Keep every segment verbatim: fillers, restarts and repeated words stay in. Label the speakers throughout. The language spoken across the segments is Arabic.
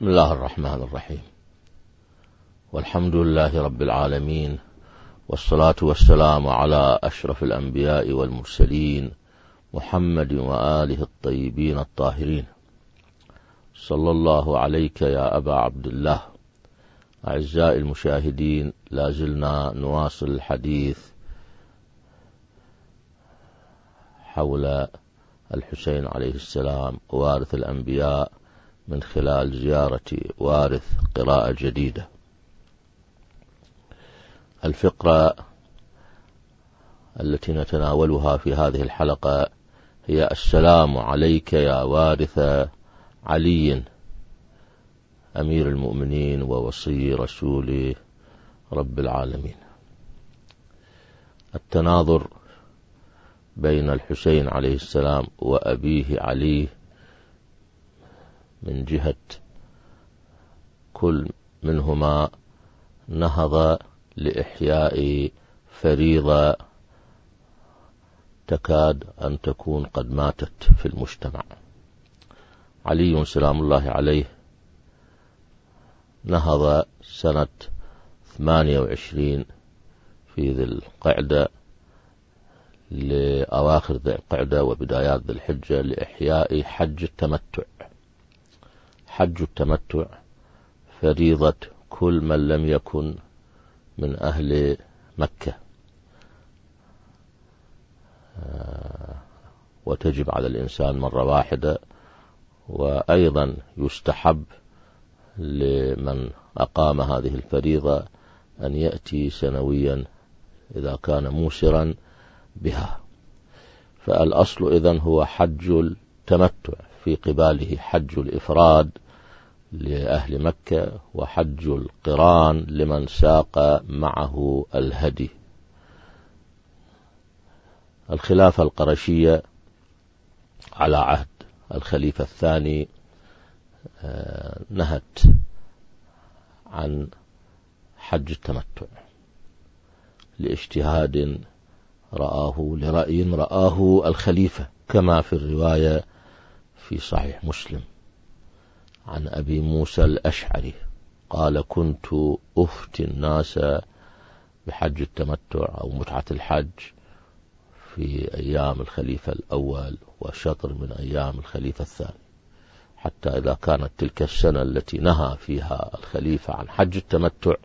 Speaker 1: بسم الله الرحمن الرحيم، والحمد لله رب العالمين، والصلاة والسلام على أشرف الأنبياء والمرسلين محمد وآله الطيبين الطاهرين. صلى الله عليك يا أبا عبد الله. أعزائي المشاهدين، لازلنا نواصل الحديث حول الحسين عليه السلام وارث الأنبياء من خلال زيارة وارث قراءة جديدة. الفقرة التي نتناولها في هذه الحلقة هي السلام عليك يا وارث علي أمير المؤمنين ووصي رسول رب العالمين. التناظر بين الحسين عليه السلام وأبيه علي من جهة كل منهما نهض لإحياء فريضة تكاد أن تكون قد ماتت في المجتمع. علي سلام الله عليه نهض سنة ثمانية وعشرين في ذي القعدة لأواخر ذي القعدة وبدايات ذي الحجة لإحياء حج التمتع. حج التمتع فريضة كل من لم يكن من أهل مكة، وتجب على الإنسان مرة واحدة، وأيضا يستحب لمن أقام هذه الفريضة أن يأتي سنويا إذا كان موسرا بها. فالأصل إذن هو حج التمتع، في قباله حج الإفراد لأهل مكة وحج القران لمن ساق معه الهدي. الخلافة القرشية على عهد الخليفة الثاني نهت عن حج التمتع لاجتهاد رآه لرأي رآه الخليفة، كما في الرواية في صحيح مسلم عن أبي موسى الأشعري قال: كنت أفتي الناس بحج التمتع أو متعة الحج في أيام الخليفة الأول وشطر من أيام الخليفة الثاني، حتى إذا كانت تلك السنة التي نهى فيها الخليفة عن حج التمتع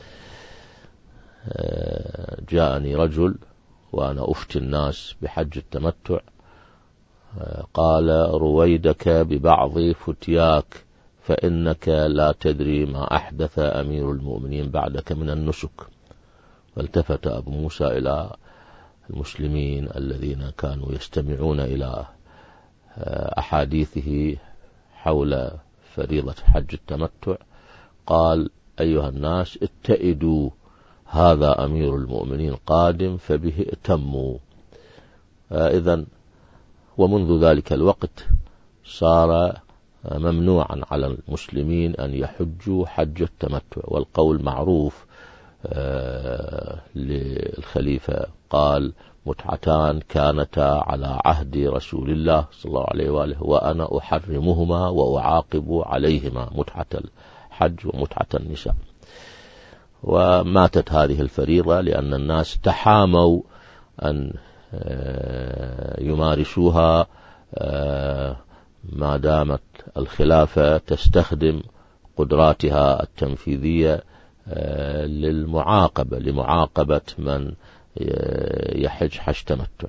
Speaker 1: جاءني رجل وأنا أفتي الناس بحج التمتع قال: رويدك ببعض فتياك فإنك لا تدري ما أحدث أمير المؤمنين بعدك من النسك. فالتفت أبو موسى إلى المسلمين الذين كانوا يستمعون إلى أحاديثه حول فريضة حج التمتع، قال: أيها الناس اتئدوا، هذا أمير المؤمنين قادم فبه ائتموا. إذن ومنذ ذلك الوقت صار ممنوعا على المسلمين أن يحجوا حج التمتع. والقول معروف للخليفة، قال: متعتان كانتا على عهد رسول الله صلى الله عليه وآله وأنا أحرمهما وأعاقب عليهما، متعة الحج ومتعة النساء. وماتت هذه الفريضة لأن الناس تحاموا أن يمارسوها ما دامت الخلافة تستخدم قدراتها التنفيذية للمعاقبة لمعاقبة من يحج حج تمتع.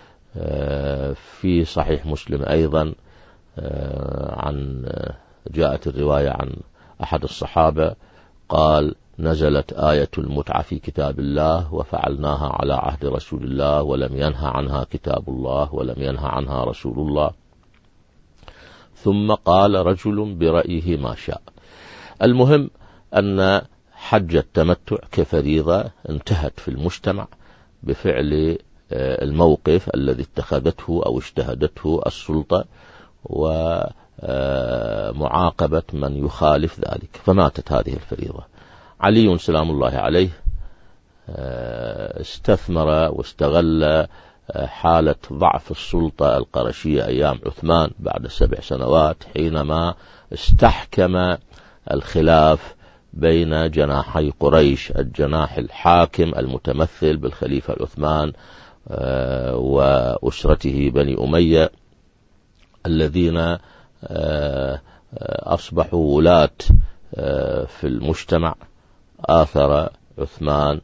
Speaker 1: في صحيح مسلم أيضا عن جاءت الرواية عن أحد الصحابة قال: نزلت آية المتعة في كتاب الله وفعلناها على عهد رسول الله ولم ينهى عنها كتاب الله ولم ينهى عنها رسول الله. ثم قال رجل برأيه ما شاء. المهم أن حج التمتع كفريضة انتهت في المجتمع بفعل الموقف الذي اتخذته أو اجتهدته السلطة ومعاقبة من يخالف ذلك، فماتت هذه الفريضة. علي سلام الله عليه استثمر واستغل حالة ضعف السلطة القرشية أيام عثمان بعد سبع سنوات، حينما استحكم الخلاف بين جناحي قريش، الجناح الحاكم المتمثل بالخليفة عثمان وأسرته بني أمية الذين أصبحوا ولاة في المجتمع. آثر عثمان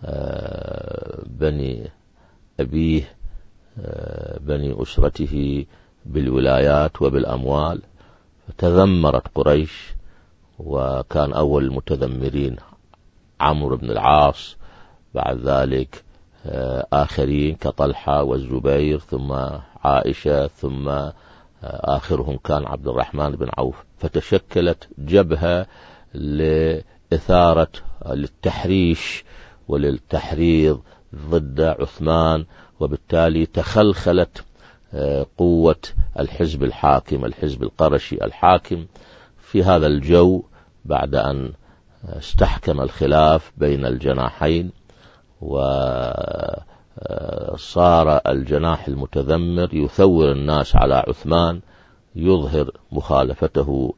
Speaker 1: بني أبيه بني أسرته بالولايات وبالأموال، فتذمرت قريش، وكان أول المتذمرين عمرو بن العاص، بعد ذلك آخرين كطلحة والزبير، ثم عائشة، ثم آخرهم كان عبد الرحمن بن عوف. فتشكلت جبهة لإثارة للتحريش وللتحريض ضد عثمان، وبالتالي تخلخلت قوة الحزب الحاكم، الحزب القرشي الحاكم. في هذا الجو، بعد أن استحكم الخلاف بين الجناحين وصار الجناح المتذمر يثور الناس على عثمان، يظهر مخالفته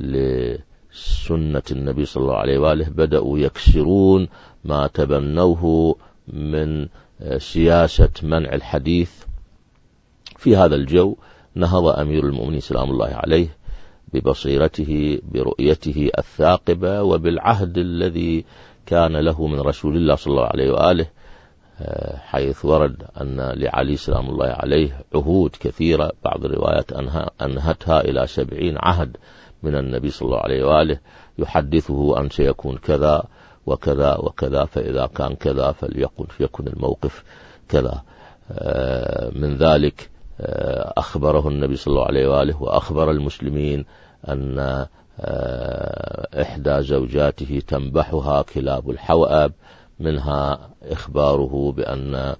Speaker 1: لسنة النبي صلى الله عليه وآله، بدأوا يكسرون ما تبنوه من سياسة منع الحديث. في هذا الجو نهض أمير المؤمنين سلام الله عليه ببصيرته، برؤيته الثاقبة، وبالعهد الذي كان له من رسول الله صلى الله عليه وآله، حيث ورد أن لعلي سلام الله عليه عهود كثيرة، بعض الروايات أنهتها إلى سبعين عهد من النبي صلى الله عليه وآله، يحدثه أن سيكون كذا وكذا وكذا، فإذا كان كذا فليكن يكن الموقف كذا. من ذلك أخبره النبي صلى الله عليه وآله وأخبر المسلمين أن إحدى زوجاته تنبحها كلاب الحوأب، منها إخباره بأن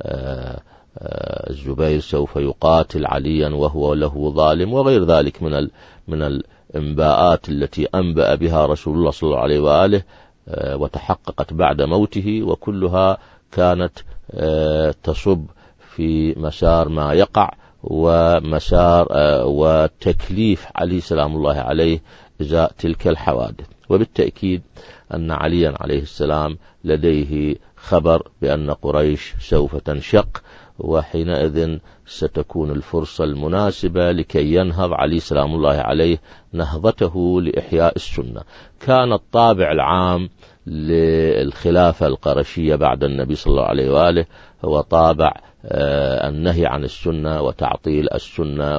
Speaker 1: الزبير سوف يقاتل عليا وهو له ظالم، وغير ذلك من من الإنباءات التي أنبأ بها رسول الله صلى الله عليه وآله وتحققت بعد موته، وكلها كانت تصب في مسار ما يقع ومسار وتكليف علي سلام الله عليه إزاء تلك الحوادث. وبالتأكيد أن عليا عليه السلام لديه خبر بأن قريش سوف تنشق، وحينئذ ستكون الفرصة المناسبة لكي ينهض علي سلام الله عليه نهضته لإحياء السنة. كان الطابع العام للخلافة القرشية بعد النبي صلى الله عليه وآله هو طابع النهي عن السنة وتعطيل السنة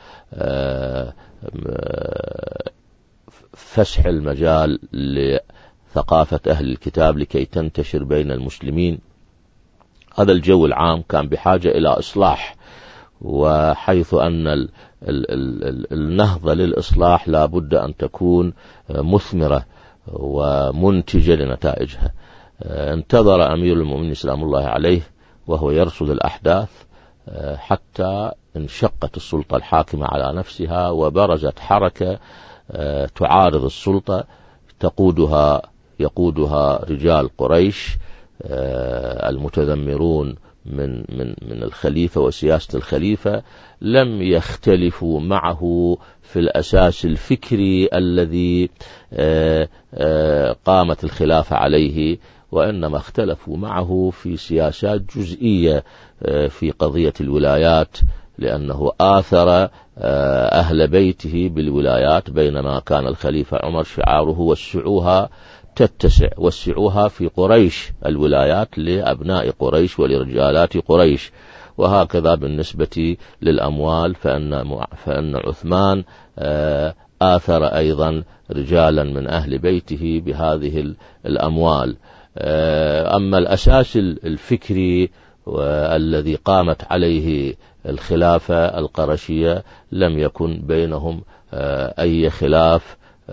Speaker 1: وفسح المجال لثقافة أهل الكتاب لكي تنتشر بين المسلمين. هذا الجو العام كان بحاجة إلى إصلاح، وحيث أن ال ال ال النهضة للإصلاح لا بد أن تكون مثمرة ومنتجة لنتائجها. انتظر أمير المؤمنين سلام الله عليه وهو يرصد الأحداث حتى انشقت السلطة الحاكمة على نفسها، وبرزت حركة تعارض السلطة تقودها يقودها رجال قريش المتذمرون من من من الخليفة وسياسة الخليفة، لم يختلفوا معه في الأساس الفكري الذي قامت الخلافة عليه، وإنما اختلفوا معه في سياسات جزئية في قضية الولايات، لأنه آثر أهل بيته بالولايات، بينما كان الخليفة عمر شعاره وسعوها تتسع، وسعوها في قريش الولايات لأبناء قريش ولرجالات قريش. وهكذا بالنسبة للأموال، فإن, فإن عثمان آثر أيضا رجالا من أهل بيته بهذه الأموال. أما الأساس الفكري والذي قامت عليه الخلافة القرشية لم يكن بينهم أي خلاف.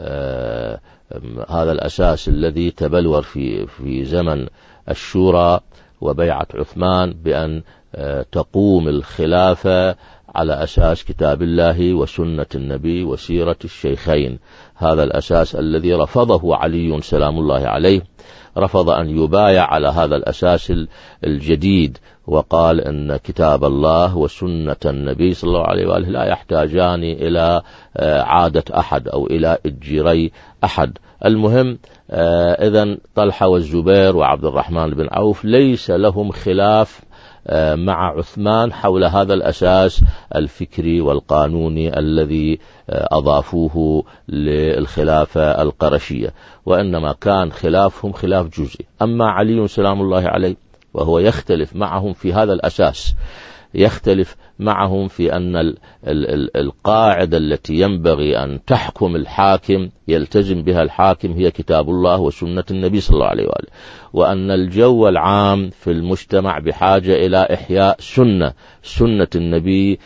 Speaker 1: هذا الأساس الذي تبلور في في زمن الشورى وبيعة عثمان بأن تقوم الخلافة على أساس كتاب الله وسنة النبي وسيرة الشيخين. هذا الأساس الذي رفضه علي سلام الله عليه، رفض أن يبايع على هذا الأساس الجديد، وقال إن كتاب الله وسنة النبي صلى الله عليه وآله لا يحتاجان إلى عادة أحد أو إلى إجري أحد. المهم إذن طلحة والزبير وعبد الرحمن بن عوف ليس لهم خلاف مع عثمان حول هذا الأساس الفكري والقانوني الذي أضافوه للخلافة القرشية، وإنما كان خلافهم خلاف جزئي. أما علي سلام الله عليه وهو يختلف معهم في هذا الأساس، يختلف معهم في أن القاعدة التي ينبغي أن تحكم الحاكم يلتزم بها الحاكم هي كتاب الله وسنة النبي صلى الله عليه وآله، وأن الجو العام في المجتمع بحاجة إلى إحياء سنة سنة النبي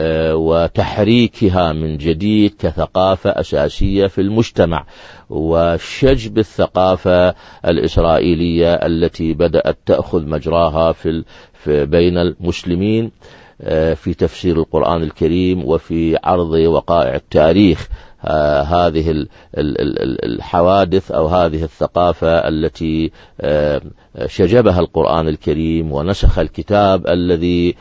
Speaker 1: وتحريكها من جديد كثقافة أساسية في المجتمع، وشجب الثقافة الإسرائيلية التي بدأت تأخذ مجراها في بين المسلمين في تفسير القرآن الكريم وفي عرض وقائع التاريخ. هذه الحوادث أو هذه الثقافة التي شجبها القرآن الكريم ونسخ الكتاب الذي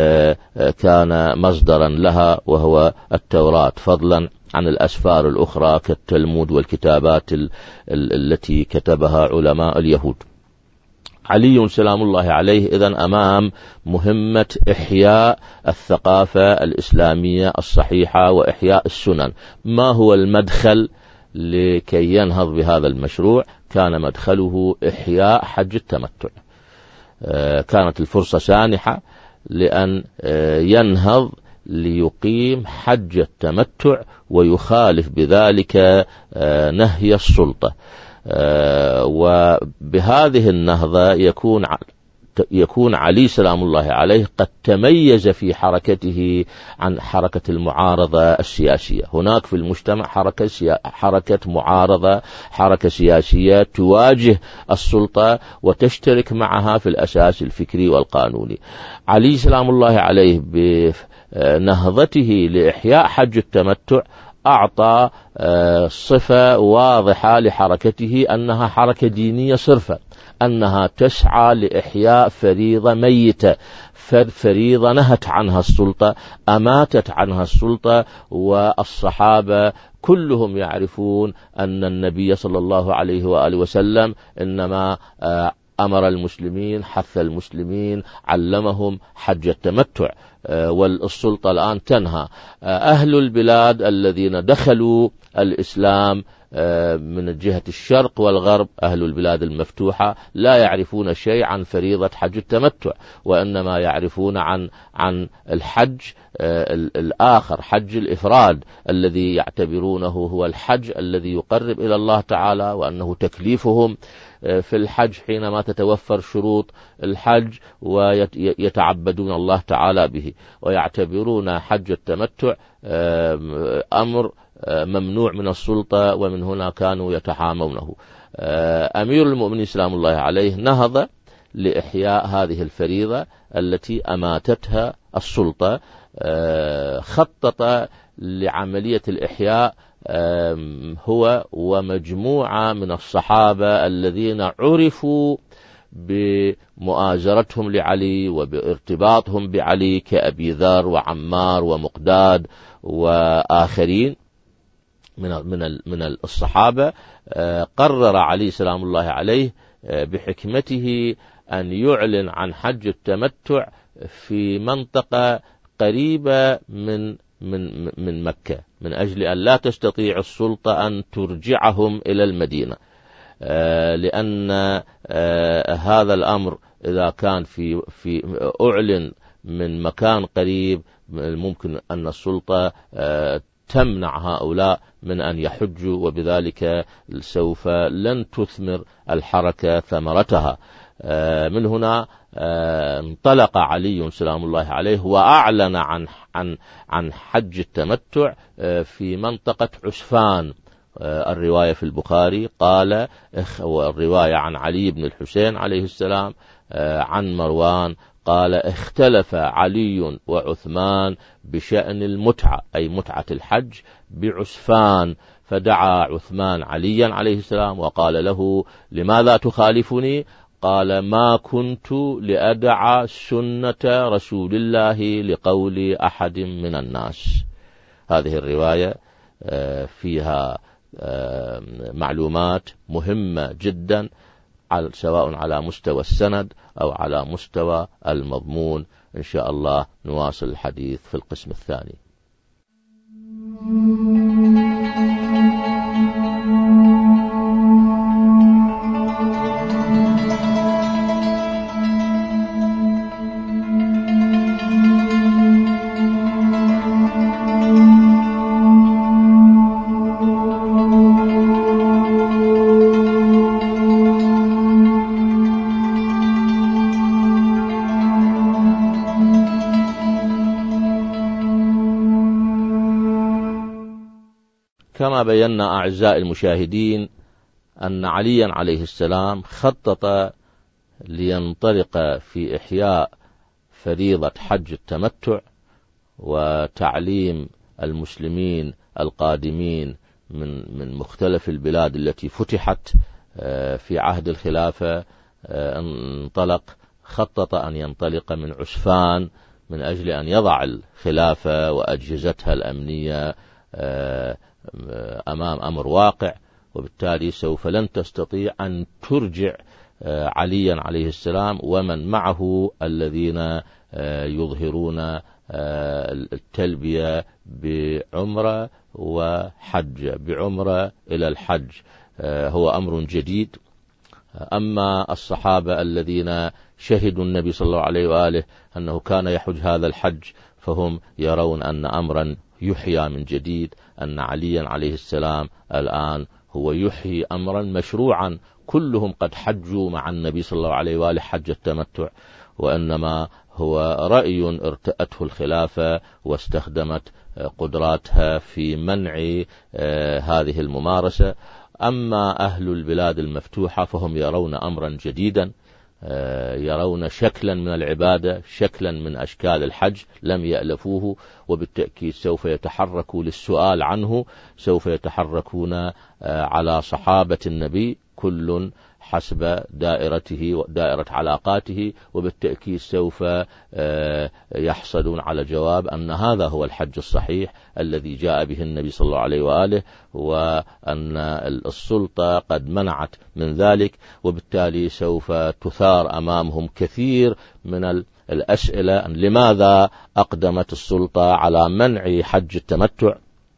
Speaker 1: كان مصدرا لها وهو التوراة، فضلا عن الأسفار الأخرى كالتلمود والكتابات التي كتبها علماء اليهود. علي سلام الله عليه إذن أمام مهمة إحياء الثقافة الإسلامية الصحيحة وإحياء السنن. ما هو المدخل لكي ينهض بهذا المشروع؟ كان مدخله إحياء حج التمتع. كانت الفرصة سانحة لأن ينهض ليقيم حج التمتع ويخالف بذلك نهي السلطة. وبهذه النهضة يكون يكون علي سلام الله عليه قد تميز في حركته عن حركة المعارضة السياسية. هناك في المجتمع حركة سيا... حركة معارضة، حركة سياسية تواجه السلطة وتشترك معها في الأساس الفكري والقانوني. علي سلام الله عليه بنهضته لإحياء حج التمتع أعطى صفة واضحة لحركته أنها حركة دينية صرفة، أنها تسعى لإحياء فريضة ميتة، فريضة نهت عنها السلطة، أماتت عنها السلطة. والصحابة كلهم يعرفون أن النبي صلى الله عليه وآله وسلم إنما أمر المسلمين، حث المسلمين، علمهم حج التمتع، والسلطة الآن تنهى. أهل البلاد الذين دخلوا الإسلام من جهة الشرق والغرب، أهل البلاد المفتوحة، لا يعرفون شيء عن فريضة حج التمتع، وإنما يعرفون عن عن الحج الآخر، حج الإفراد، الذي يعتبرونه هو الحج الذي يقرب إلى الله تعالى، وأنه تكليفهم في الحج حينما تتوفر شروط الحج ويتعبدون الله تعالى به، ويعتبرون حج التمتع أمر ممنوع من السلطة، ومن هنا كانوا يتحامونه. أمير المؤمنين سلام الله عليه نهض لإحياء هذه الفريضة التي أماتتها السلطة، خطط لعملية الإحياء هو ومجموعة من الصحابة الذين عرفوا بمؤازرتهم لعلي وبارتباطهم بعلي كأبي ذر وعمار ومقداد وآخرين من من من الصحابة. قرر علي سلام الله عليه بحكمته أن يعلن عن حج التمتع في منطقة قريبة من من من مكة، من أجل أن لا تستطيع السلطة أن ترجعهم إلى المدينة، لأن هذا الأمر إذا كان في في أعلن من مكان قريب ممكن أن السلطة تمنع هؤلاء من أن يحجوا، وبذلك سوف لن تثمر الحركة ثمرتها. من هنا انطلق علي سلام الله عليه وأعلن عن عن عن حج التمتع في منطقة عسفان. الرواية في البخاري قال، والرواية عن علي بن الحسين عليه السلام عن مروان قال اختلف علي وعثمان بشأن المتعة، أي متعة الحج، بعسفان، فدعا عثمان عليا عليه السلام وقال له لماذا تخالفني؟ قال ما كنت لأدع سنة رسول الله لقول أحد من الناس. هذه الرواية فيها معلومات مهمة جدا سواء على مستوى السند أو على مستوى المضمون. إن شاء الله نواصل الحديث في القسم الثاني. كما بينا أعزائي المشاهدين أن عليا عليه السلام خطط لينطلق في إحياء فريضة حج التمتع وتعليم المسلمين القادمين من من مختلف البلاد التي فتحت في عهد الخلافة. انطلق خطط أن ينطلق من عسفان من أجل أن يضع الخلافة وأجهزتها الأمنية أمام أمر واقع، وبالتالي سوف لن تستطيع أن ترجع عليا عليه السلام ومن معه الذين يظهرون التلبية بعمرة وحج، بعمرة إلى الحج. هو أمر جديد. أما الصحابة الذين شهدوا النبي صلى الله عليه وآله أنه كان يحج هذا الحج فهم يرون أن أمرا يحيى من جديد، أن عليا عليه السلام الآن هو يحيي أمرا مشروعا. كلهم قد حجوا مع النبي صلى الله عليه وآله حج التمتع، وإنما هو رأي ارتأته الخلافة واستخدمت قدراتها في منع هذه الممارسة. أما أهل البلاد المفتوحة فهم يرون أمرا جديدا، يرون شكلا من العبادة، شكلا من أشكال الحج لم يألفوه، وبالتأكيد سوف يتحركوا للسؤال عنه، سوف يتحركون على صحابة النبي كل حسب دائرته ودائرة علاقاته، وبالتأكيد سوف يحصلون على جواب أن هذا هو الحج الصحيح الذي جاء به النبي صلى الله عليه وآله، وأن السلطة قد منعت من ذلك. وبالتالي سوف تثار أمامهم كثير من الأسئلة: لماذا أقدمت السلطة على منع حج التمتع؟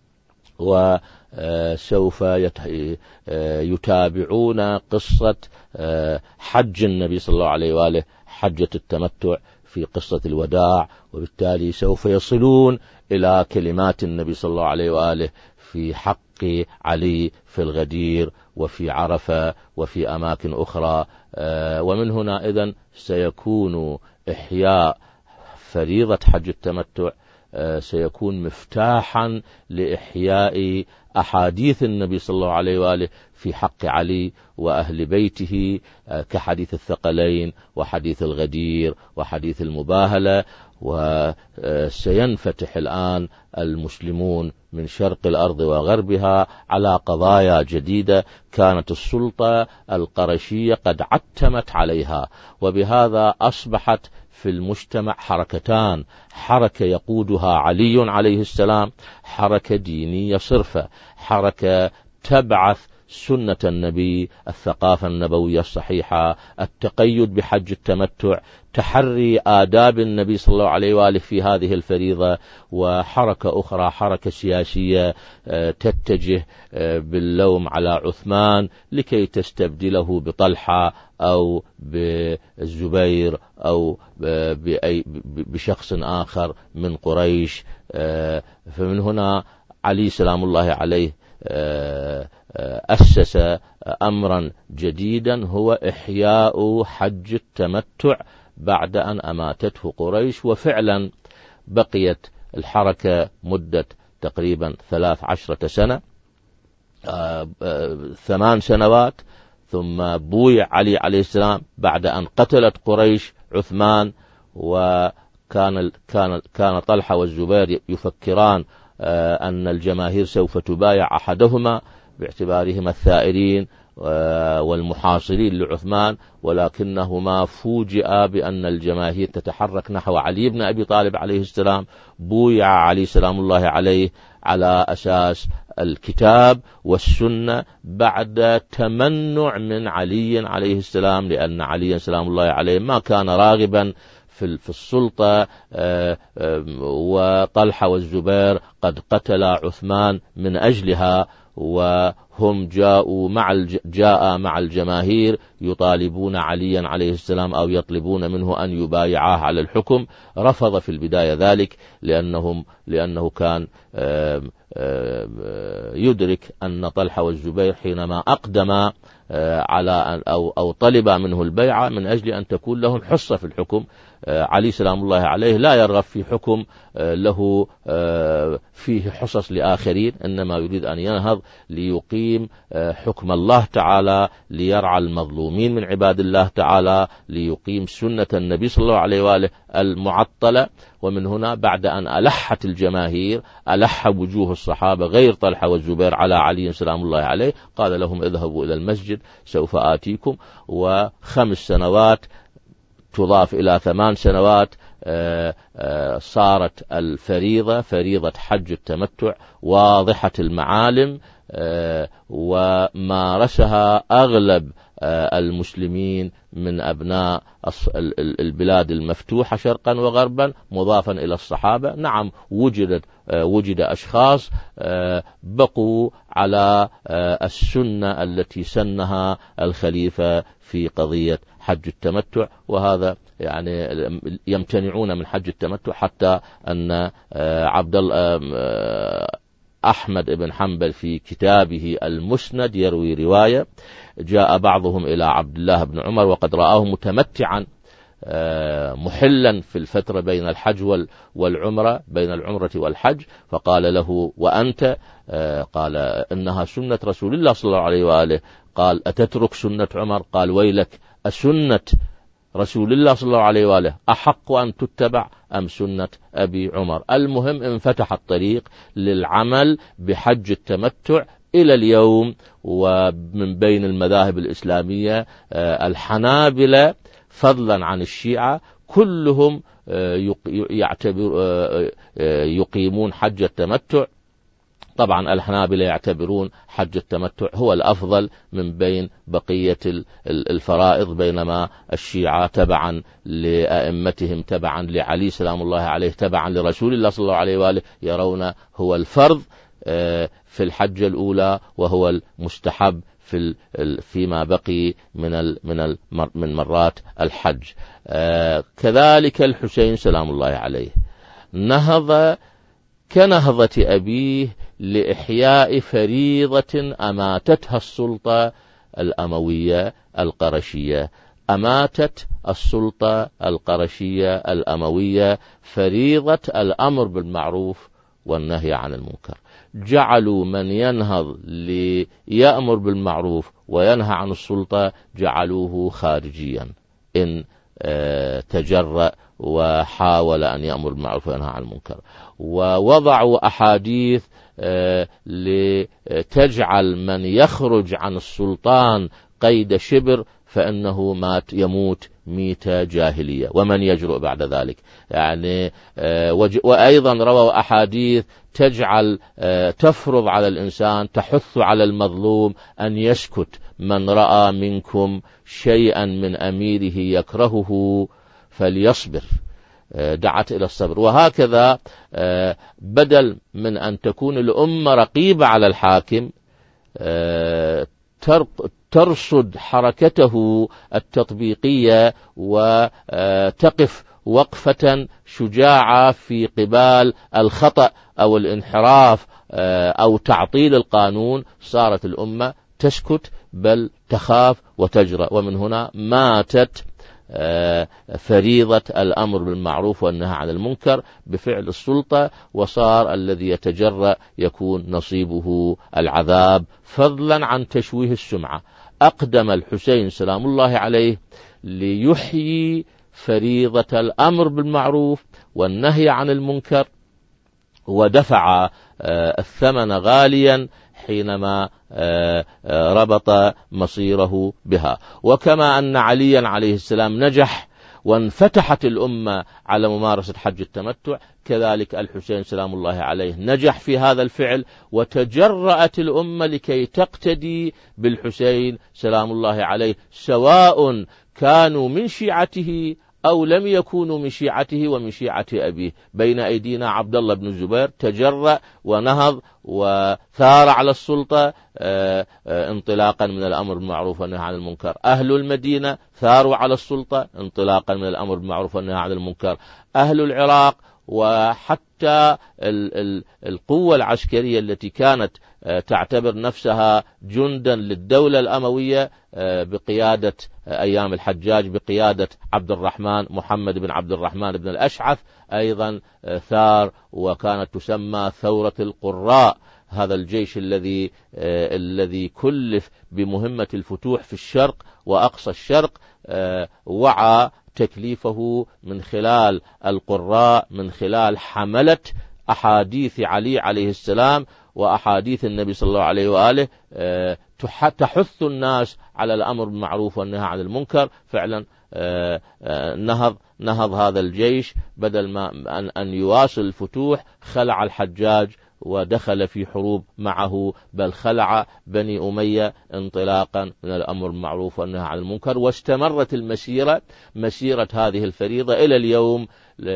Speaker 1: وسوف يتابعون قصة حج النبي صلى الله عليه وآله حجة التمتع في قصة الوداع، وبالتالي سوف يصلون إلى كلمات النبي صلى الله عليه وآله في حق علي في الغدير وفي عرفة وفي أماكن أخرى. ومن هنا إذن سيكون إحياء فريضة حج التمتع سيكون مفتاحا لإحياء أحاديث النبي صلى الله عليه وآله في حق علي وأهل بيته، كحديث الثقلين وحديث الغدير وحديث المباهلة. وسينفتح الآن المسلمون من شرق الأرض وغربها على قضايا جديدة كانت السلطة القرشية قد عتمت عليها، وبهذا أصبحت في المجتمع حركتان: حركة يقودها علي عليه السلام، حركة دينية صرفة، حركة تبعث سنة النبي، الثقافة النبوية الصحيحة، التقيد بحج التمتع، تحري آداب النبي صلى الله عليه وآله في هذه الفريضة. وحركة أخرى حركة سياسية تتجه باللوم على عثمان لكي تستبدله بطلحة أو بالزبير أو بشخص آخر من قريش. فمن هنا علي سلام الله عليه أسس أمرا جديدا هو إحياء حج التمتع بعد أن أماتته قريش. وفعلا بقيت الحركة مدة تقريبا ثلاث عشرة سنة، ثمان سنوات، ثم بويع علي عليه السلام بعد أن قتلت قريش عثمان وكان كان كان طلحة والزبير يفكران أن الجماهير سوف تبايع أحدهما باعتبارهما الثائرين والمحاصرين لعثمان، ولكنهما فوجئا بأن الجماهير تتحرك نحو علي بن أبي طالب عليه السلام. بويع علي سلام الله عليه على أساس الكتاب والسنة بعد تمنع من علي عليه السلام، لأن علي سلام الله عليه ما كان راغبا في السلطة، وطلحة والزبير قد قتل عثمان من أجلها، وهم جاءوا مع جاء مع الجماهير يطالبون عليا عليه السلام أو يطلبون منه أن يبايعاه على الحكم. رفض في البداية ذلك لأنهم لأنه كان يدرك أن طلحة والزبير حينما أقدم على أو أو طلب منه البيعة من أجل أن تكون لهم حصة في الحكم. علي سلام الله عليه لا يرغب في حكم له فيه حصص لآخرين، إنما يريد أن ينهض ليقيم حكم الله تعالى، ليرعى المظلومين من عباد الله تعالى، ليقيم سنة النبي صلى الله عليه وآله المعطلة. ومن هنا بعد أن ألحت الجماهير، ألح وجوه الصحابة غير طلحة والزبير على علي سلام الله عليه، قال لهم اذهبوا إلى المسجد سوف آتيكم. وخمس سنوات تضاف إلى ثمان سنوات صارت الفريضة فريضة حج التمتع واضحة المعالم، ومارسها أغلب المسلمين من أبناء البلاد المفتوحة شرقا وغربا مضافا إلى الصحابة. نعم وجدت وجد أشخاص بقوا على السنة التي سنها الخليفة في قضية حج التمتع، وهذا يعني يمتنعون من حج التمتع، حتى أن عبد الله أحمد بن حنبل في كتابه المسند يروي رواية جاء بعضهم إلى عبد الله بن عمر وقد رآه متمتعا محلا في الفترة بين الحج والعمرة بين العمرة والحج، فقال له وأنت؟ قال إنها سنة رسول الله صلى الله عليه وآله. قال أتترك سنة عمر؟ قال ويلك، أسنة رسول الله صلى الله عليه وآله أحق أن تتبع أم سنة أبي عمر؟ المهم انفتح الطريق للعمل بحج التمتع إلى اليوم. ومن بين المذاهب الإسلامية الحنابلة فضلا عن الشيعة كلهم يعتبر يقيمون حج التمتع. طبعا الحنابلة يعتبرون حج التمتع هو الأفضل من بين بقية الفرائض، بينما الشيعة تبعا لأئمتهم تبعا لعلي سلام الله عليه تبعا لرسول الله صلى الله عليه وآله يرون هو الفرض في الحجة الأولى وهو المستحب في فيما بقي من من من مرات الحج. كذلك الحسين سلام الله عليه نهض كنهضة أبيه لإحياء فريضة أماتتها السلطة الأموية القرشية. أماتت السلطة القرشية الأموية فريضة الأمر بالمعروف والنهي عن المنكر. جعلوا من ينهض ليأمر بالمعروف وينهى عن السلطة جعلوه خارجيا إن تجرأ وحاول أن يأمر بالمعروف وينهى عن المنكر. ووضعوا أحاديث لتجعل من يخرج عن السلطان قيد شبر فإنه مات يموت ميتة جاهلية، ومن يجرؤ بعد ذلك. يعني وأيضا رووا أحاديث تجعل تفرض على الإنسان تحث على المظلوم أن يسكت، من رأى منكم شيئا من أميره يكرهه فليصبر، دعت إلى الصبر. وهكذا بدل من أن تكون الأمة رقيبة على الحاكم ترصد حركته التطبيقية وتقف وقفة شجاعة في قبال الخطأ أو الانحراف أو تعطيل القانون. صارت الأمة تسكت بل تخاف وتجرأ، ومن هنا ماتت فريضة الأمر بالمعروف والنهي عن المنكر بفعل السلطة، وصار الذي يتجرأ يكون نصيبه العذاب فضلا عن تشويه السمعة. أقدم الحسين سلام الله عليه ليحيي فريضة الأمر بالمعروف والنهي عن المنكر، ودفع الثمن غاليا حينما ربط مصيره بها. وكما أن عليا عليه السلام نجح وانفتحت الأمة على ممارسة حج التمتع، كذلك الحسين سلام الله عليه نجح في هذا الفعل، وتجرأت الأمة لكي تقتدي بالحسين سلام الله عليه، سواء كانوا من شيعته أو لم يكونوا من شيعته ومن شيعة أبيه. بين أيدينا عبد الله بن الزبير تجرأ ونهض وثار على السلطة انطلاقا من الأمر بالمعروف والنهي عن المنكر. أهل المدينة ثاروا على السلطة انطلاقا من الأمر بالمعروف والنهي عن المنكر. أهل العراق وحتى القوة العسكرية التي كانت تعتبر نفسها جندا للدولة الأموية بقيادة أيام الحجاج بقيادة عبد الرحمن محمد بن عبد الرحمن بن الأشعث أيضا ثار، وكانت تسمى ثورة القراء. هذا الجيش الذي الذي كلف بمهمة الفتوح في الشرق وأقصى الشرق وعى تكليفه من خلال القراء، من خلال حملة أحاديث علي عليه السلام وأحاديث النبي صلى الله عليه وآله تحث الناس على الأمر بالمعروف والنهي عن المنكر. فعلا نهض نهض هذا الجيش، بدل ما أن يواصل الفتوح خلع الحجاج ودخل في حروب معه، بل خلع بني أمية انطلاقا من الأمر بالمعروف والنهي عن المنكر. واستمرت المسيرة مسيرة هذه الفريضة إلى اليوم.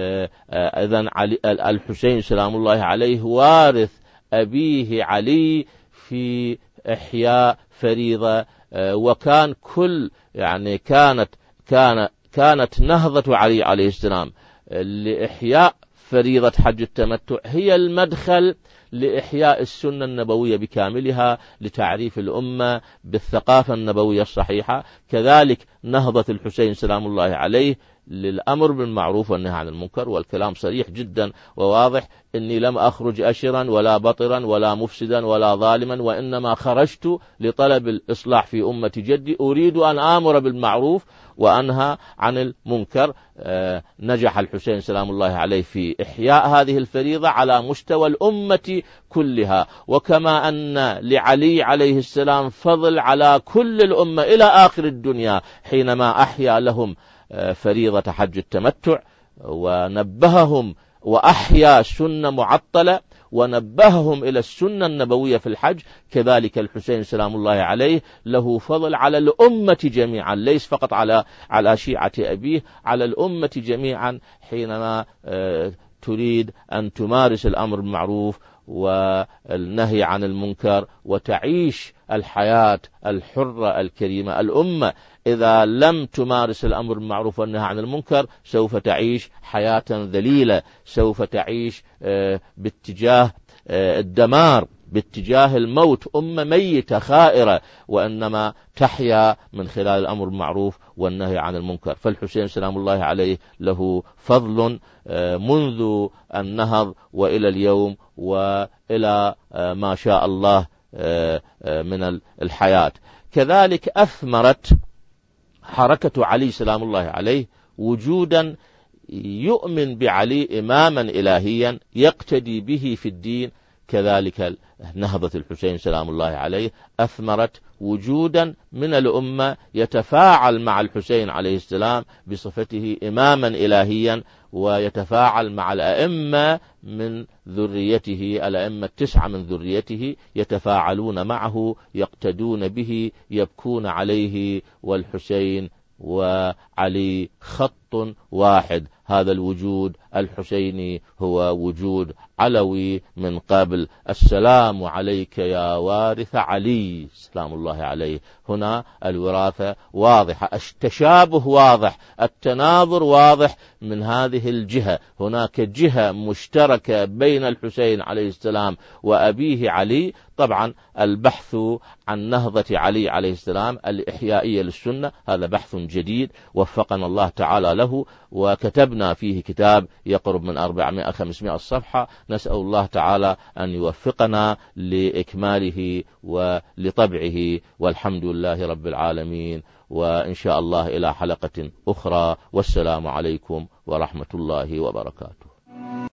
Speaker 1: إذن الحسين سلام الله عليه وارث أبيه علي في إحياء فريضة، وكان كل يعني كانت كان كانت نهضة علي عليه السلام لإحياء فريضة حج التمتع هي المدخل لإحياء السنة النبوية بكاملها، لتعريف الأمة بالثقافة النبوية الصحيحة. كذلك نهضة الحسين سلام الله عليه للأمر بالمعروف والنهي عن المنكر، والكلام صريح جدا وواضح: إني لم أخرج أشرا ولا بطرا ولا مفسدا ولا ظالما، وإنما خرجت لطلب الإصلاح في أمة جدي، أريد أن آمر بالمعروف وأنهى عن المنكر. آه نجح الحسين سلام الله عليه في إحياء هذه الفريضة على مستوى الأمة كلها. وكما أن لعلي عليه السلام فضل على كل الأمة إلى آخر الدنيا حينما أحيا لهم فريضة حج التمتع ونبههم وأحيا سنة معطلة ونبههم إلى السنة النبوية في الحج، كذلك الحسين سلام الله عليه له فضل على الأمة جميعا، ليس فقط على على شيعة أبيه، على الأمة جميعا حينما تريد أن تمارس الأمر بالمعروف والنهي عن المنكر وتعيش الحياة الحرة الكريمة. الأمة إذا لم تمارس الأمر بالمعروف والنهي عن المنكر سوف تعيش حياة ذليلة، سوف تعيش باتجاه الدمار، باتجاه الموت، أمة ميتة خائرة، وإنما تحيا من خلال الأمر بالمعروف والنهي عن المنكر. فالحسين سلام الله عليه له فضل منذ النهض وإلى اليوم وإلى ما شاء الله من الحياة. كذلك أثمرت حركة علي سلام الله عليه وجودا يؤمن بعلي إماما إلهيا يقتدي به في الدين. كذلك نهضة الحسين سلام الله عليه أثمرت وجودا من الأمة يتفاعل مع الحسين عليه السلام بصفته إماما إلهيا، ويتفاعل مع الأئمة من ذريته، الأئمة التسعة من ذريته يتفاعلون معه، يقتدون به، يبكون عليه، والحسين وعلي خط واحد. هذا الوجود الحسيني هو وجود علوي من قبل. السلام عليك يا وارث علي سلام الله عليه. هنا الوراثة واضحة، التشابه واضح، التناظر واضح من هذه الجهة. هناك جهة مشتركة بين الحسين عليه السلام وأبيه علي. طبعا البحث عن نهضة علي عليه السلام الإحيائية للسنة هذا بحث جديد وفقنا الله تعالى له، وكتبنا فيه كتاب يقرب من أربعمائة خمسمائة صفحة. نسأل الله تعالى أن يوفقنا لإكماله ولطبعه، والحمد لله رب العالمين. وإن شاء الله إلى حلقة أخرى، والسلام عليكم ورحمة الله وبركاته.